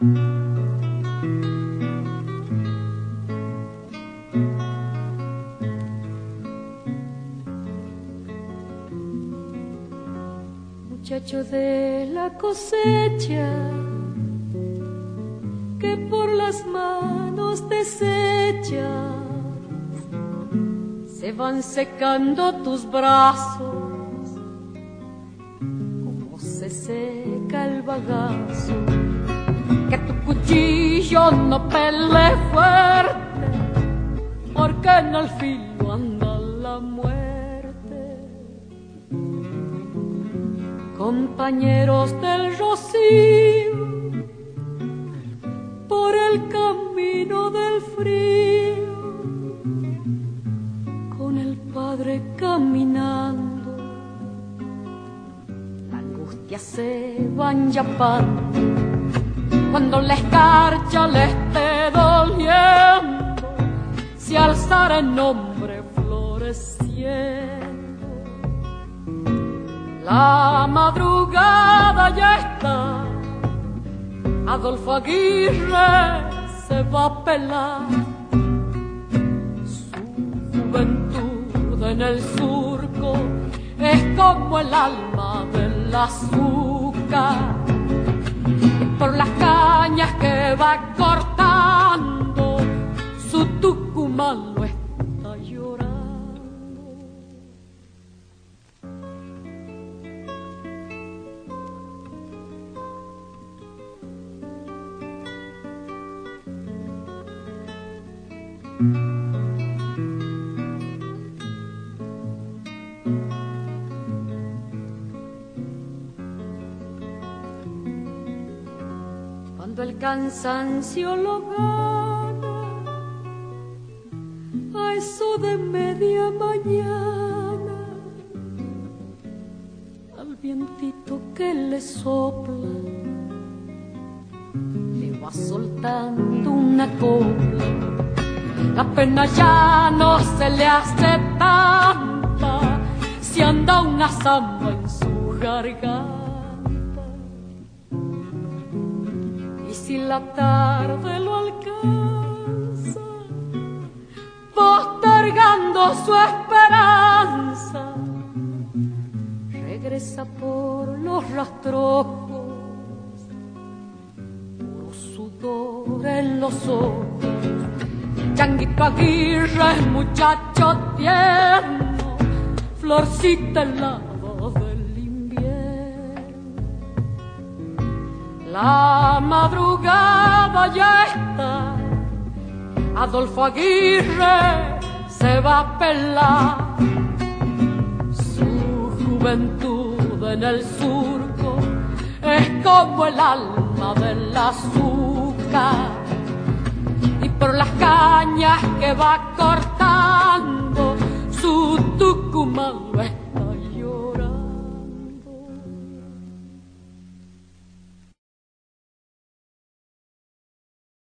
Muchacho de la cosecha que por las manos desechas, se van secando tus brazos como se seca el bagazo. Que tu cuchillo no pelee fuerte, porque en el filo anda la muerte. Compañeros del rocío, por el camino del frío, con el padre caminando, la angustia se van yapando. Cuando la escarcha le esté doliendo, se alzará el nombre floreciendo. La madrugada ya está, Adolfo Aguirre se va a pelar. Su juventud en el surco es como el alma del azúcar, y por las cañas que va cortando, su Tucumán lo está llorando. Cuando el cansancio lo gana, a eso de media mañana, al vientito que le sopla, le va soltando una copla. La pena ya no se le hace tanta si anda una zamba en su garganta. Y si la tarde lo alcanza, postergando su esperanza, regresa por los rastrojos, puro sudor en los ojos. Changuito Aguirre, muchacho tierno, florcita helada del invierno. La madrugada ya está, Adolfo Aguirre se va a pelar. Su juventud en el surco es como el alma del azúcar, y por las cañas que va cortando,